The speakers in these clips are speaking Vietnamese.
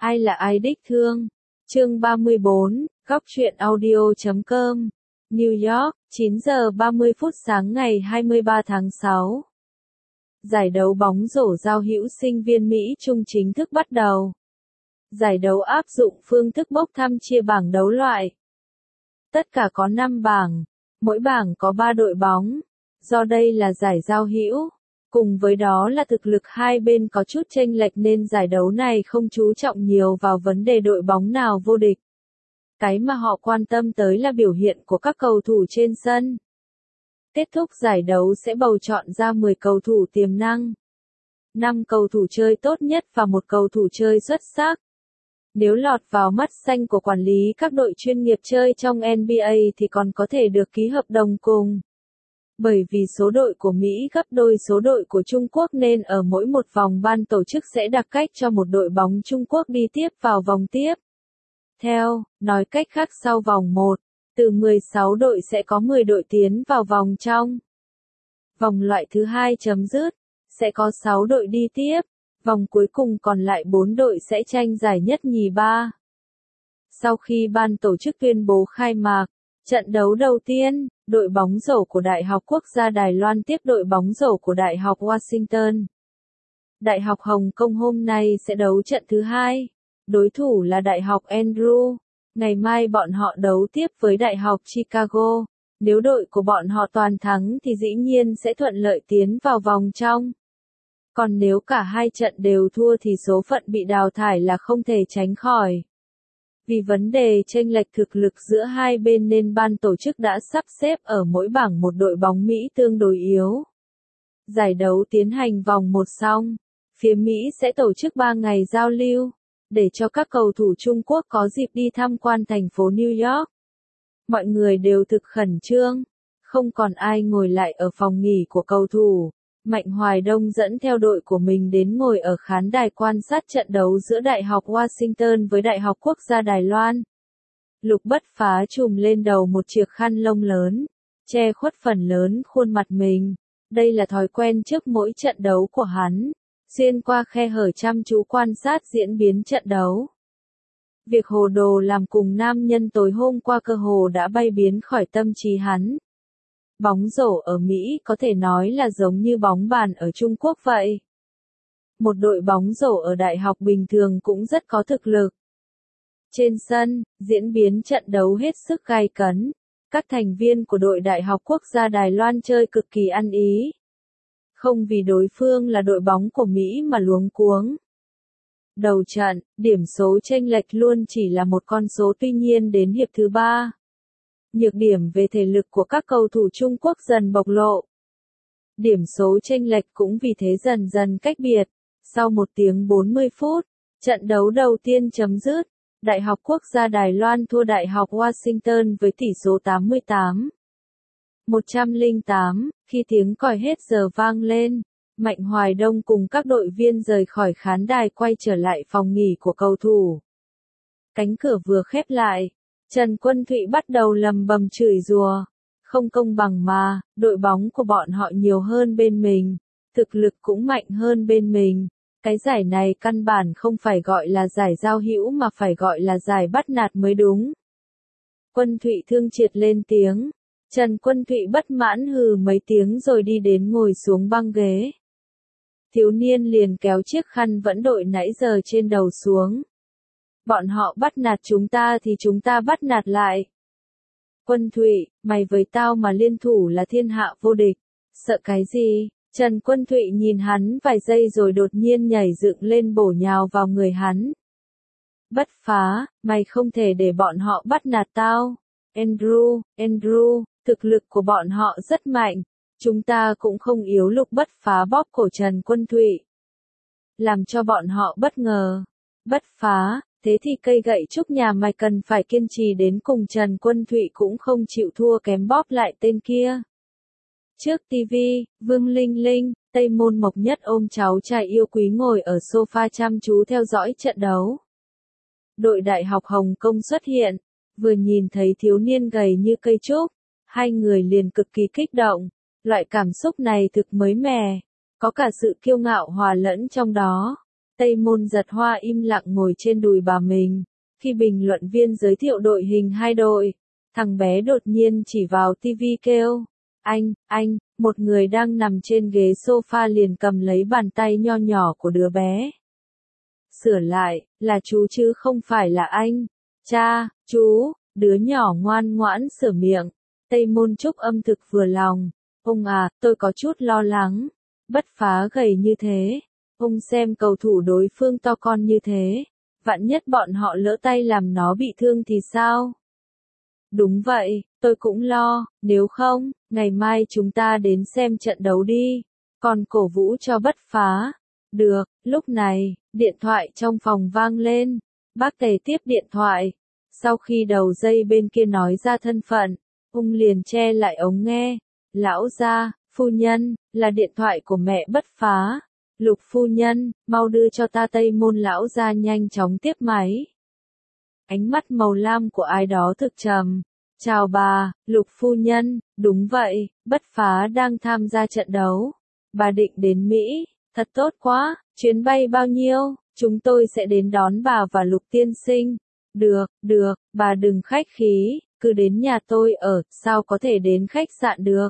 Ai là ai đích thương? Chương 34, góc truyện audio.com. New York, 9 giờ 30 phút sáng ngày 23 tháng 6. Giải đấu bóng rổ giao hữu sinh viên Mỹ Trung chính thức bắt đầu. Giải đấu áp dụng phương thức bốc thăm chia bảng đấu loại. Tất cả có 5 bảng, mỗi bảng có 3 đội bóng. Do đây là giải giao hữu, cùng với đó là thực lực hai bên có chút chênh lệch nên giải đấu này không chú trọng nhiều vào vấn đề đội bóng nào vô địch. Cái mà họ quan tâm tới là biểu hiện của các cầu thủ trên sân. Kết thúc giải đấu sẽ bầu chọn ra 10 cầu thủ tiềm năng, 5 cầu thủ chơi tốt nhất và 1 cầu thủ chơi xuất sắc. Nếu lọt vào mắt xanh của quản lý các đội chuyên nghiệp chơi trong NBA thì còn có thể được ký hợp đồng cùng. Bởi vì số đội của Mỹ gấp đôi số đội của Trung Quốc nên ở mỗi một vòng ban tổ chức sẽ đặt cách cho một đội bóng Trung Quốc đi tiếp vào vòng tiếp. Nói cách khác sau vòng 1, từ 16 đội sẽ có 10 đội tiến vào vòng trong. Vòng loại thứ 2 chấm dứt, sẽ có 6 đội đi tiếp, vòng cuối cùng còn lại 4 đội sẽ tranh giải nhất nhì ba. Sau khi ban tổ chức tuyên bố khai mạc, trận đấu đầu tiên, đội bóng rổ của Đại học Quốc gia Đài Loan tiếp đội bóng rổ của Đại học Washington. Đại học Hồng Kông hôm nay sẽ đấu trận thứ 2, đối thủ là Đại học Andrew. Ngày mai bọn họ đấu tiếp với Đại học Chicago. Nếu đội của bọn họ toàn thắng thì dĩ nhiên sẽ thuận lợi tiến vào vòng trong. Còn nếu cả hai trận đều thua thì số phận bị đào thải là không thể tránh khỏi. Vì vấn đề chênh lệch thực lực giữa hai bên nên ban tổ chức đã sắp xếp ở mỗi bảng một đội bóng Mỹ tương đối yếu. Giải đấu tiến hành vòng 1 xong, phía Mỹ sẽ tổ chức 3 ngày giao lưu, để cho các cầu thủ Trung Quốc có dịp đi tham quan thành phố New York. Mọi người đều thực khẩn trương, không còn ai ngồi lại ở phòng nghỉ của cầu thủ. Mạnh Hoài Đông dẫn theo đội của mình đến ngồi ở khán đài quan sát trận đấu giữa Đại học Washington với Đại học Quốc gia Đài Loan. Lục Bất Phá trùm lên đầu một chiếc khăn lông lớn, che khuất phần lớn khuôn mặt mình. Đây là thói quen trước mỗi trận đấu của hắn, xuyên qua khe hở chăm chú quan sát diễn biến trận đấu. Việc hồ đồ làm cùng nam nhân tối hôm qua cơ hồ đã bay biến khỏi tâm trí hắn. Bóng rổ ở Mỹ có thể nói là giống như bóng bàn ở Trung Quốc vậy. Một đội bóng rổ ở đại học bình thường cũng rất có thực lực. Trên sân, diễn biến trận đấu hết sức gay cấn. Các thành viên của đội Đại học Quốc gia Đài Loan chơi cực kỳ ăn ý. Không vì đối phương là đội bóng của Mỹ mà luống cuống. Đầu trận, điểm số chênh lệch luôn chỉ là một con số, tuy nhiên đến hiệp thứ 3. Nhược điểm về thể lực của các cầu thủ Trung Quốc dần bộc lộ. Điểm số chênh lệch cũng vì thế dần dần cách biệt. Sau 1 tiếng 40 phút, trận đấu đầu tiên chấm dứt, Đại học Quốc gia Đài Loan thua Đại học Washington với tỷ số 88-108. Khi tiếng còi hết giờ vang lên, Mạnh Hoài Đông cùng các đội viên rời khỏi khán đài quay trở lại phòng nghỉ của cầu thủ. Cánh cửa vừa khép lại, Trần Quân Thụy bắt đầu lầm bầm chửi rủa. Không công bằng mà, đội bóng của bọn họ nhiều hơn bên mình, thực lực cũng mạnh hơn bên mình. Cái giải này căn bản không phải gọi là giải giao hữu mà phải gọi là giải bắt nạt mới đúng. Quân Thụy thương triệt lên tiếng. Trần Quân Thụy bất mãn hừ mấy tiếng rồi đi đến ngồi xuống băng ghế. Thiếu niên liền kéo chiếc khăn vẫn đội nãy giờ trên đầu xuống. Bọn họ bắt nạt chúng ta thì chúng ta bắt nạt lại. Quân Thụy, mày với tao mà liên thủ là thiên hạ vô địch. Sợ cái gì? Trần Quân Thụy nhìn hắn vài giây rồi đột nhiên nhảy dựng lên bổ nhào vào người hắn. Bất Phá, mày không thể để bọn họ bắt nạt tao. Andrew, thực lực của bọn họ rất mạnh. Chúng ta cũng không yếu. Lục Bất Phá bóp cổ Trần Quân Thụy, làm cho bọn họ bất ngờ. Bất Phá, thế thì cây gậy trúc nhà mày cần phải kiên trì đến cùng. Trần Quân Thụy cũng không chịu thua kém bóp lại tên kia. Trước TV, Vương Linh Linh, Tây Môn Mộc Nhất ôm cháu trai yêu quý ngồi ở sofa chăm chú theo dõi trận đấu. Đội Đại học Hồng Kông xuất hiện, vừa nhìn thấy thiếu niên gầy như cây trúc, hai người liền cực kỳ kích động. Loại cảm xúc này thực mới mẻ, có cả sự kiêu ngạo hòa lẫn trong đó. Tây Môn Giật Hoa im lặng ngồi trên đùi bà mình. Khi bình luận viên giới thiệu đội hình hai đội, thằng bé đột nhiên chỉ vào tivi kêu. Anh, một người đang nằm trên ghế sofa liền cầm lấy bàn tay nho nhỏ của đứa bé. Sửa lại, là chú chứ không phải là anh. Cha, chú, đứa nhỏ ngoan ngoãn sửa miệng. Tây Môn Trúc âm thực vừa lòng. Ông à, tôi có chút lo lắng. Bất Phá gầy như thế. Ông xem cầu thủ đối phương to con như thế. Vạn nhất bọn họ lỡ tay làm nó bị thương thì sao? Đúng vậy, tôi cũng lo, nếu không, ngày mai chúng ta đến xem trận đấu đi. Còn cổ vũ cho Bất Phá. Được, lúc này, điện thoại trong phòng vang lên. Bác Tề tiếp điện thoại. Sau khi đầu dây bên kia nói ra thân phận, ông liền che lại ống nghe. Lão gia, phu nhân, là điện thoại của mẹ Bất Phá. Lục phu nhân, mau đưa cho ta. Tây Môn lão gia nhanh chóng tiếp máy. Ánh mắt màu lam của ai đó thực trầm. Chào bà, Lục phu nhân, đúng vậy, Bất Phá đang tham gia trận đấu. Bà định đến Mỹ, thật tốt quá, chuyến bay bao nhiêu, chúng tôi sẽ đến đón bà và Lục tiên sinh. Được, bà đừng khách khí, cứ đến nhà tôi ở, sao có thể đến khách sạn được.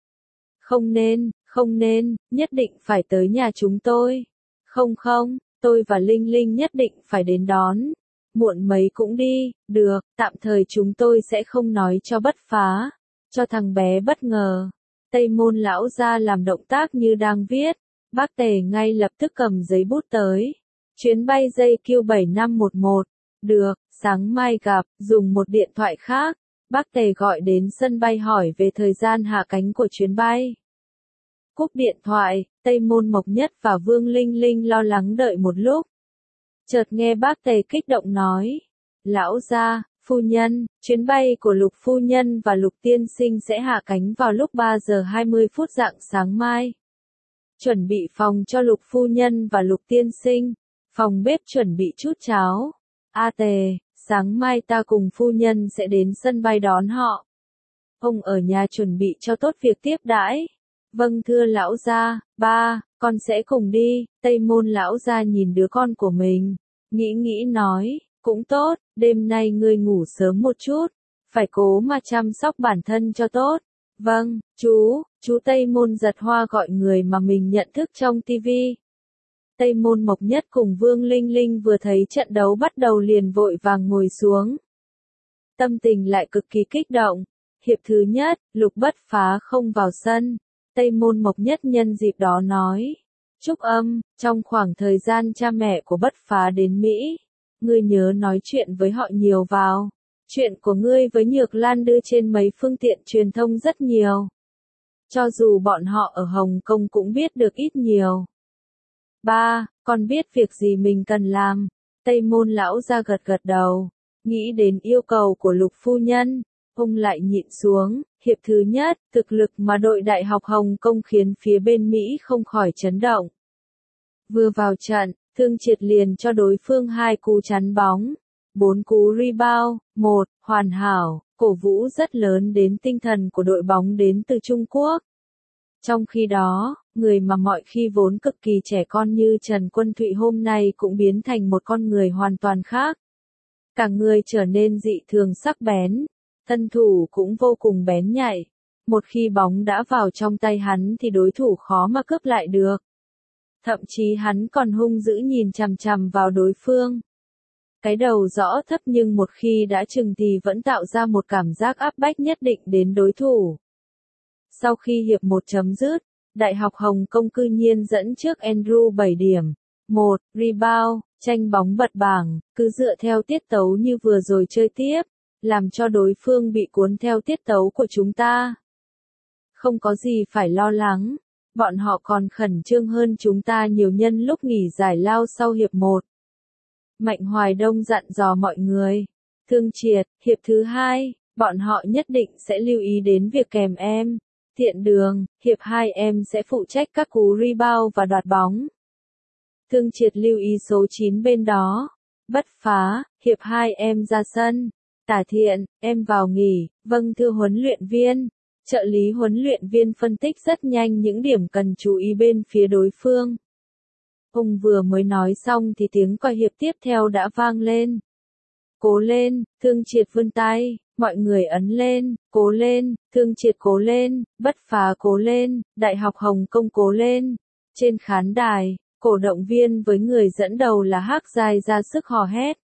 Không nên, nhất định phải tới nhà chúng tôi. Không, tôi và Linh Linh nhất định phải đến đón. Muộn mấy cũng đi, được, tạm thời chúng tôi sẽ không nói cho Bất Phá, cho thằng bé bất ngờ. Tây Môn lão gia làm động tác như đang viết, bác Tề ngay lập tức cầm giấy bút tới. Chuyến bay JQ7511, được, sáng mai gặp, dùng một điện thoại khác, bác Tề gọi đến sân bay hỏi về thời gian hạ cánh của chuyến bay. Cúp điện thoại, Tây Môn Mộc Nhất và Vương Linh Linh lo lắng đợi một lúc. Chợt nghe bác Tề kích động nói, lão gia, phu nhân, chuyến bay của Lục phu nhân và Lục tiên sinh sẽ hạ cánh vào lúc 3 giờ 20 phút rạng sáng mai. Chuẩn bị phòng cho Lục phu nhân và Lục tiên sinh, phòng bếp chuẩn bị chút cháo. A Tề, sáng mai ta cùng phu nhân sẽ đến sân bay đón họ. Ông ở nhà chuẩn bị cho tốt việc tiếp đãi. Vâng thưa lão gia, ba, con sẽ cùng đi. Tây Môn lão gia nhìn đứa con của mình, nghĩ nói, cũng tốt, đêm nay ngươi ngủ sớm một chút, phải cố mà chăm sóc bản thân cho tốt. Vâng, chú Tây Môn Giật Hoa gọi người mà mình nhận thức trong tivi. Tây Môn Mộc Nhất cùng Vương Linh Linh vừa thấy trận đấu bắt đầu liền vội vàng ngồi xuống. Tâm tình lại cực kỳ kích động. Hiệp thứ nhất, Lục Bất Phá không vào sân. Tây Môn Mộc Nhất nhân dịp đó nói, Trúc Âm, trong khoảng thời gian cha mẹ của Bất Phá đến Mỹ, ngươi nhớ nói chuyện với họ nhiều vào. Chuyện của ngươi với Nhược Lan đưa trên mấy phương tiện truyền thông rất nhiều. Cho dù bọn họ ở Hồng Kông cũng biết được ít nhiều. Ba, con biết việc gì mình cần làm. Tây Môn lão ra gật đầu, nghĩ đến yêu cầu của Lục phu nhân, ông lại nhịn xuống. Hiệp thứ nhất, thực lực mà đội Đại học Hồng Kông khiến phía bên Mỹ không khỏi chấn động. Vừa vào trận, Thương Triệt liền cho đối phương 2 cú chắn bóng, 4 cú rebound, 1, hoàn hảo, cổ vũ rất lớn đến tinh thần của đội bóng đến từ Trung Quốc. Trong khi đó, người mà mọi khi vốn cực kỳ trẻ con như Trần Quân Thụy hôm nay cũng biến thành một con người hoàn toàn khác. Cả người trở nên dị thường sắc bén, thân thủ cũng vô cùng bén nhạy. Một khi bóng đã vào trong tay hắn thì đối thủ khó mà cướp lại được. Thậm chí hắn còn hung dữ nhìn chằm chằm vào đối phương. Cái đầu rõ thấp nhưng một khi đã chừng thì vẫn tạo ra một cảm giác áp bách nhất định đến đối thủ. Sau khi hiệp 1 chấm dứt, Đại học Hồng Kông cư nhiên dẫn trước Andrew 7 điểm. 1, rebound, tranh bóng bật bảng, cứ dựa theo tiết tấu như vừa rồi chơi tiếp, làm cho đối phương bị cuốn theo tiết tấu của chúng ta. Không có gì phải lo lắng, bọn họ còn khẩn trương hơn chúng ta nhiều nhân lúc nghỉ giải lao sau hiệp 1. Mạnh Hoài Đông dặn dò mọi người. Thương Triệt, hiệp thứ 2, bọn họ nhất định sẽ lưu ý đến việc kèm em. Thiện Đường, hiệp 2 em sẽ phụ trách các cú rebound và đoạt bóng. Thương Triệt lưu ý số 9 bên đó. Bất Phá, hiệp 2 em ra sân. Tả Thiện, em vào nghỉ. Vâng thưa huấn luyện viên. Trợ lý huấn luyện viên phân tích rất nhanh những điểm cần chú ý bên phía đối phương. Ông vừa mới nói xong thì tiếng còi hiệp tiếp theo đã vang lên. Cố lên, Thương Triệt vươn tay, mọi người ấn lên, cố lên, Thương Triệt cố lên, Bất Phá cố lên, Đại học Hồng Kông cố lên. Trên khán đài, cổ động viên với người dẫn đầu là Hắc Giai ra sức hò hét.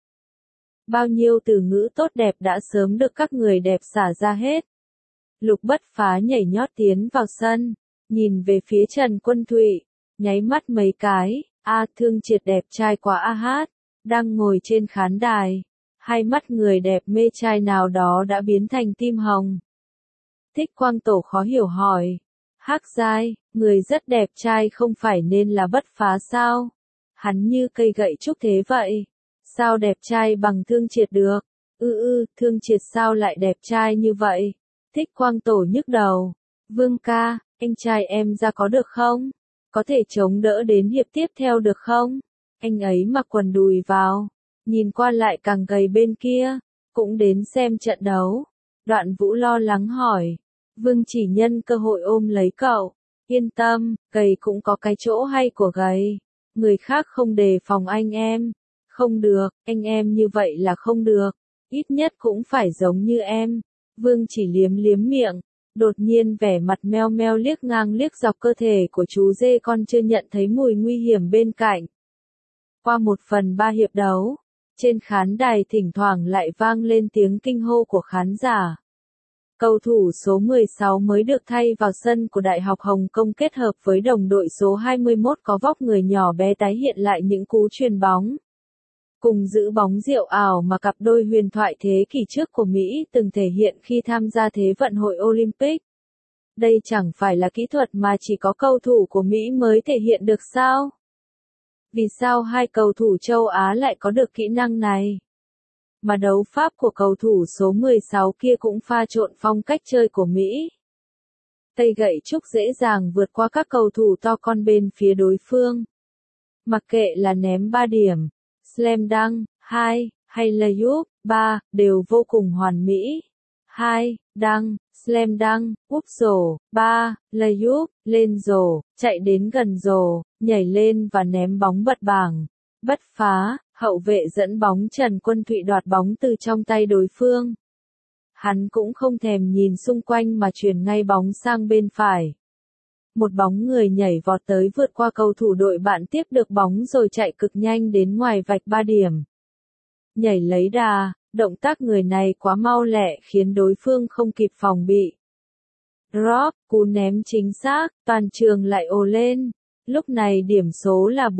Bao nhiêu từ ngữ tốt đẹp đã sớm được các người đẹp xả ra hết. Lục Bất Phá nhảy nhót tiến vào sân, nhìn về phía Trần Quân Thụy, nháy mắt mấy cái, Thương Triệt đẹp trai quá a hát, đang ngồi trên khán đài. Hai mắt người đẹp mê trai nào đó đã biến thành tim hồng. Thích Quang Tổ khó hiểu hỏi. Hắc Giai, người rất đẹp trai không phải nên là Bất Phá sao? Hắn như cây gậy trúc thế vậy. Sao đẹp trai bằng Thương Triệt được? Thương Triệt sao lại đẹp trai như vậy? Thích Quang Tổ nhức đầu. Vương ca, anh trai em ra có được không? Có thể chống đỡ đến hiệp tiếp theo được không? Anh ấy mặc quần đùi vào. Nhìn qua lại càng gầy bên kia, cũng đến xem trận đấu. Đoạn Vũ lo lắng hỏi. Vương chỉ nhân cơ hội ôm lấy cậu. Yên tâm, gầy cũng có cái chỗ hay của gầy. Người khác không đề phòng anh em. Không được, anh em như vậy là không được. Ít nhất cũng phải giống như em. Vương chỉ liếm liếm miệng. Đột nhiên vẻ mặt meo meo liếc ngang liếc dọc cơ thể của chú dê con chưa nhận thấy mùi nguy hiểm bên cạnh. Qua 1/3 hiệp đấu. Trên khán đài thỉnh thoảng lại vang lên tiếng kinh hô của khán giả. Cầu thủ số 16 mới được thay vào sân của Đại học Hồng Kông kết hợp với đồng đội số 21 có vóc người nhỏ bé tái hiện lại những cú chuyền bóng. Cùng giữ bóng diệu ảo mà cặp đôi huyền thoại thế kỷ trước của Mỹ từng thể hiện khi tham gia Thế vận hội Olympic. Đây chẳng phải là kỹ thuật mà chỉ có cầu thủ của Mỹ mới thể hiện được sao? Vì sao hai cầu thủ châu Á lại có được kỹ năng này? Mà đấu pháp của cầu thủ số 16 kia cũng pha trộn phong cách chơi của Mỹ. Tay gậy trúc dễ dàng vượt qua các cầu thủ to con bên phía đối phương. Mặc kệ là ném 3 điểm, slam dunk, 2, hay layup, 3, đều vô cùng hoàn mỹ. 2, dunk, slam dunk, úp rổ, 3, layup, lên rổ, chạy đến gần rổ, nhảy lên và ném bóng bật bảng. Bất Phá, hậu vệ dẫn bóng Trần Quân Thụy đoạt bóng từ trong tay đối phương. Hắn cũng không thèm nhìn xung quanh mà chuyền ngay bóng sang bên phải. Một bóng người nhảy vọt tới vượt qua cầu thủ đội bạn tiếp được bóng rồi chạy cực nhanh đến ngoài vạch 3 điểm. Nhảy lấy đà, động tác người này quá mau lẹ khiến đối phương không kịp phòng bị. Drop, cú ném chính xác, toàn trường lại ồ lên. Lúc này điểm số là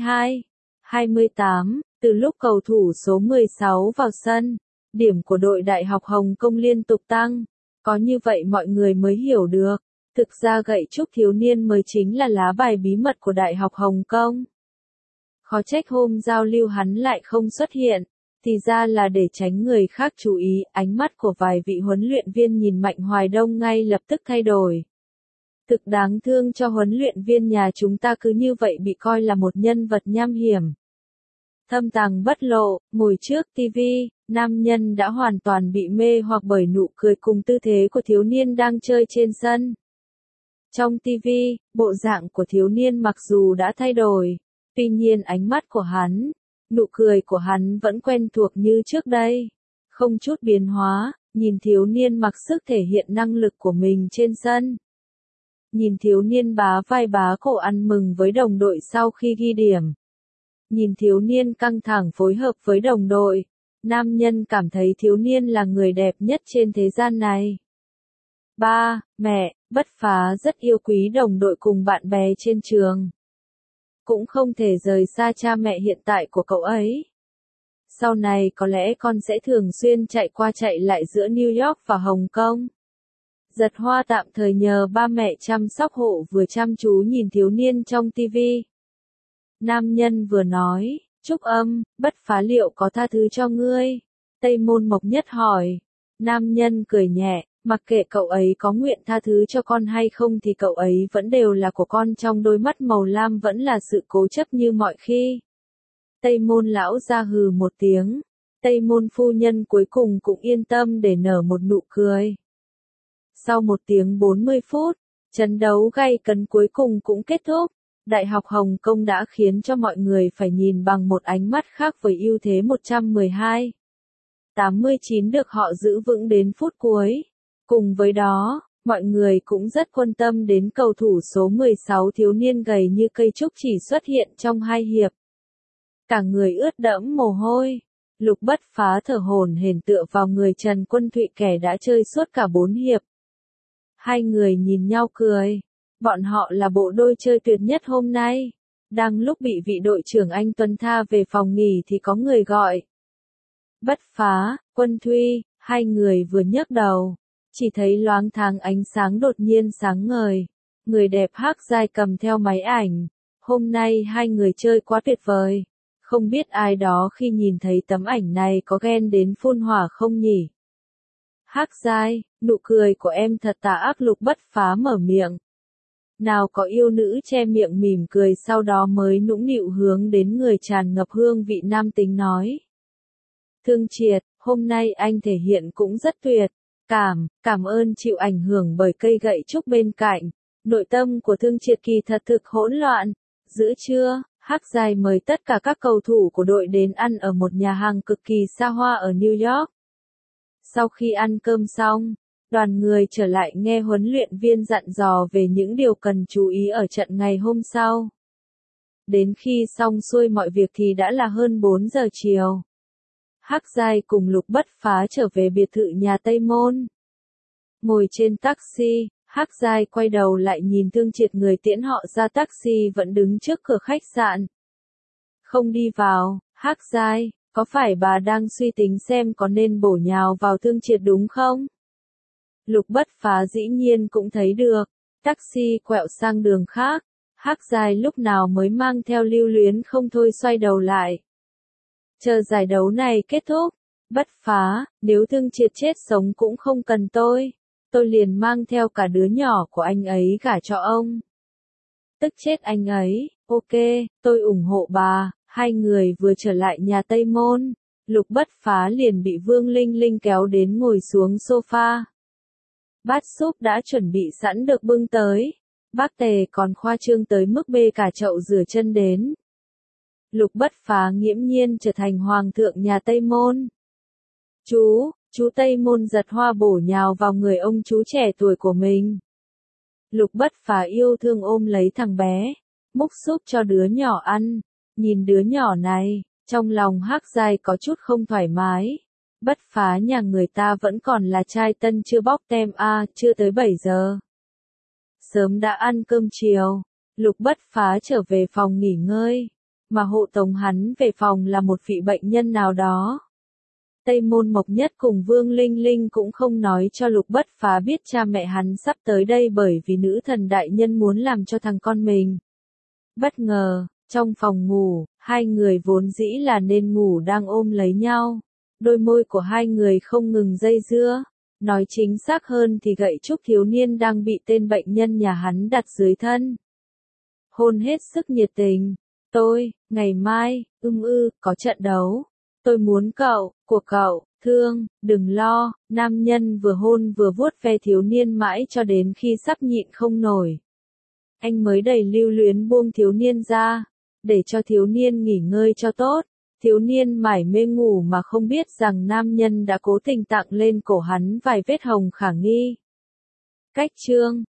42-28, từ lúc cầu thủ số 16 vào sân, điểm của đội Đại học Hồng Kông liên tục tăng. Có như vậy mọi người mới hiểu được. Thực ra gậy trúc thiếu niên mới chính là lá bài bí mật của Đại học Hồng Kông. Khó trách hôm giao lưu hắn lại không xuất hiện, thì ra là để tránh người khác chú ý. Ánh mắt của vài vị huấn luyện viên nhìn Mạnh Hoài Đông ngay lập tức thay đổi. Thực đáng thương cho huấn luyện viên nhà chúng ta cứ như vậy bị coi là một nhân vật nham hiểm. Thâm tàng bất lộ, ngồi trước TV, nam nhân đã hoàn toàn bị mê hoặc bởi nụ cười cùng tư thế của thiếu niên đang chơi trên sân. Trong TV, bộ dạng của thiếu niên mặc dù đã thay đổi, tuy nhiên ánh mắt của hắn, nụ cười của hắn vẫn quen thuộc như trước đây. Không chút biến hóa, nhìn thiếu niên mặc sức thể hiện năng lực của mình trên sân. Nhìn thiếu niên bá vai bá cổ ăn mừng với đồng đội sau khi ghi điểm. Nhìn thiếu niên căng thẳng phối hợp với đồng đội. Nam nhân cảm thấy thiếu niên là người đẹp nhất trên thế gian này. Ba, mẹ, Bất Phá rất yêu quý đồng đội cùng bạn bè trên trường. Cũng không thể rời xa cha mẹ hiện tại của cậu ấy. Sau này có lẽ con sẽ thường xuyên chạy qua chạy lại giữa New York và Hồng Kông. Giật Hoa tạm thời nhờ ba mẹ chăm sóc hộ vừa chăm chú nhìn thiếu niên trong TV. Nam nhân vừa nói, Trúc Âm, Bất Phá liệu có tha thứ cho ngươi? Tây Môn Mộc Nhất hỏi. Nam nhân cười nhẹ, mặc kệ cậu ấy có nguyện tha thứ cho con hay không thì cậu ấy vẫn đều là của con. Trong đôi mắt màu lam vẫn là sự cố chấp như mọi khi. Tây Môn lão ra hừ một tiếng. Tây Môn phu nhân cuối cùng cũng yên tâm để nở một nụ cười. Sau 1 tiếng 40 phút, trận đấu gay cấn cuối cùng cũng kết thúc. Đại học Hồng Kông đã khiến cho mọi người phải nhìn bằng một ánh mắt khác với ưu thế 112-89 được họ giữ vững đến phút cuối. Cùng với đó, mọi người cũng rất quan tâm đến cầu thủ số 16 thiếu niên gầy như cây trúc chỉ xuất hiện trong 2 hiệp. Cả người ướt đẫm mồ hôi. Lục Bất Phá thở hổn hển tựa vào người Trần Quân Thụy kẻ đã chơi suốt cả 4 hiệp. Hai người nhìn nhau cười. Bọn họ là bộ đôi chơi tuyệt nhất hôm nay. Đang lúc bị vị đội trưởng Anh Tuấn tha về phòng nghỉ thì có người gọi. Bất Phá, Quân Thụy, hai người vừa nhấc đầu. Chỉ thấy loáng thoáng ánh sáng đột nhiên sáng ngời. Người đẹp Hắc Giai cầm theo máy ảnh. Hôm nay hai người chơi quá tuyệt vời. Không biết ai đó khi nhìn thấy tấm ảnh này có ghen đến phun hỏa không nhỉ? Hắc Giai, nụ cười của em thật tà ác. Lục Bất Phá mở miệng. Nào có yêu nữ che miệng mỉm cười sau đó mới nũng nịu hướng đến người tràn ngập hương vị nam tính nói. Thương Triệt, hôm nay anh thể hiện cũng rất tuyệt. Cảm ơn chịu ảnh hưởng bởi cây gậy trúc bên cạnh. Nội tâm của Thương Triệt kỳ thật thực hỗn loạn. Giữa trưa, Hắc Giai mời tất cả các cầu thủ của đội đến ăn ở một nhà hàng cực kỳ xa hoa ở New York. Sau khi ăn cơm xong, đoàn người trở lại nghe huấn luyện viên dặn dò về những điều cần chú ý ở trận ngày hôm sau. Đến khi xong xuôi mọi việc thì đã là hơn 4 giờ chiều. Hắc Giai cùng Lục Bất Phá trở về biệt thự nhà Tây Môn. Ngồi trên taxi, Hắc Giai quay đầu lại nhìn Thương Triệt người tiễn họ ra taxi vẫn đứng trước cửa khách sạn. Không đi vào, Hắc Giai, có phải bà đang suy tính xem có nên bổ nhào vào Thương Triệt đúng không? Lục Bất Phá dĩ nhiên cũng thấy được. Taxi quẹo sang đường khác. Hắc Giai lúc nào mới mang theo lưu luyến không thôi xoay đầu lại. Chờ giải đấu này kết thúc. Bất Phá, nếu Thương Triệt chết sống cũng không cần tôi. Tôi liền mang theo cả đứa nhỏ của anh ấy gả cho ông. Tức chết anh ấy, ok, tôi ủng hộ bà. Hai người vừa trở lại nhà Tây Môn. Lục Bất Phá liền bị Vương Linh Linh kéo đến ngồi xuống sofa. Bát súp đã chuẩn bị sẵn được bưng tới. Bác Tề còn khoa trương tới mức bê cả chậu rửa chân đến. Lục Bất Phá nghiễm nhiên trở thành hoàng thượng nhà Tây Môn. Chú Tây Môn giật hoa bổ nhào vào người ông chú trẻ tuổi của mình. Lục Bất Phá yêu thương ôm lấy thằng bé, múc súp cho đứa nhỏ ăn. Nhìn đứa nhỏ này, trong lòng Hắc Giai có chút không thoải mái. Bất Phá nhà người ta vẫn còn là trai tân chưa bóc tem chưa tới 7 giờ. Sớm đã ăn cơm chiều, Lục Bất Phá trở về phòng nghỉ ngơi, mà hộ tống hắn về phòng là một vị bệnh nhân nào đó. Tây Môn Mộc Nhất cùng Vương Linh Linh cũng không nói cho Lục Bất Phá biết cha mẹ hắn sắp tới đây bởi vì nữ thần đại nhân muốn làm cho thằng con mình. Bất ngờ, trong phòng ngủ, hai người vốn dĩ là nên ngủ đang ôm lấy nhau. Đôi môi của hai người không ngừng dây dưa. Nói chính xác hơn thì gậy trúc thiếu niên đang bị tên bệnh nhân nhà hắn đặt dưới thân. Hôn hết sức nhiệt tình. Ngày mai, có trận đấu. Tôi muốn của cậu, Thương, đừng lo. Nam nhân vừa hôn vừa vuốt ve thiếu niên mãi cho đến khi sắp nhịn không nổi. Anh mới đầy lưu luyến buông thiếu niên ra, để cho thiếu niên nghỉ ngơi cho tốt. Thiếu niên mải mê ngủ mà không biết rằng nam nhân đã cố tình tặng lên cổ hắn vài vết hồng khả nghi. Cách chương